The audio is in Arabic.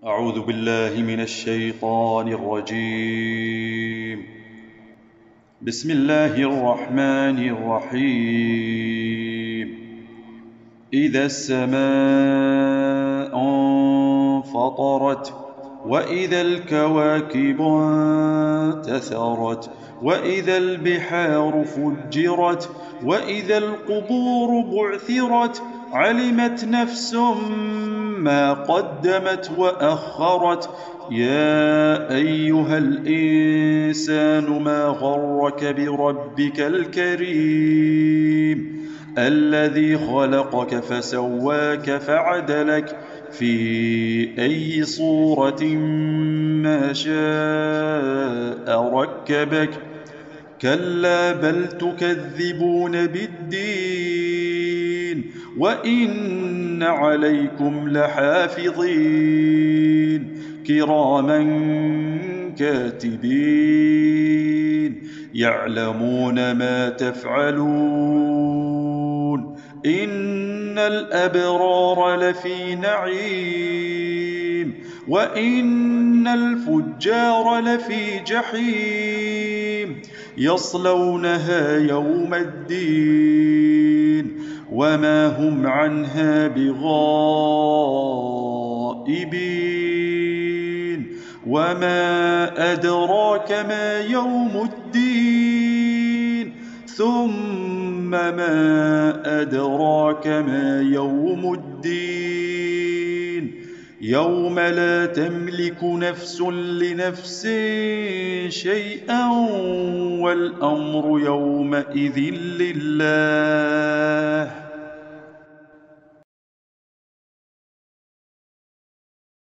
أعوذ بالله من الشيطان الرجيم. بسم الله الرحمن الرحيم. إذا السماء انفطرت، وإذا الكواكب انتثرت، وإذا البحار فجرت، وإذا القبور بعثرت، علمت نفس ما قدمت وأخرت. يا أيها الإنسان ما غرك بربك الكريم الذي خلقك فسواك فعدلك في أي صورة ما شاء ركبك. كلا بل تكذبون بالدين، وإن عليكم لحافظين كراما كاتبين يعلمون ما تفعلون. إن الأبرار لفي نعيم، وإن الفجار لفي جحيم، يصلونها يوم الدين وما هم عنها بغائبين. وما أدراك ما يوم الدين، ثم ما أدراك ما يوم الدين. يوم لا تملك نفس لنفس شيئا والأمر يومئذ لله.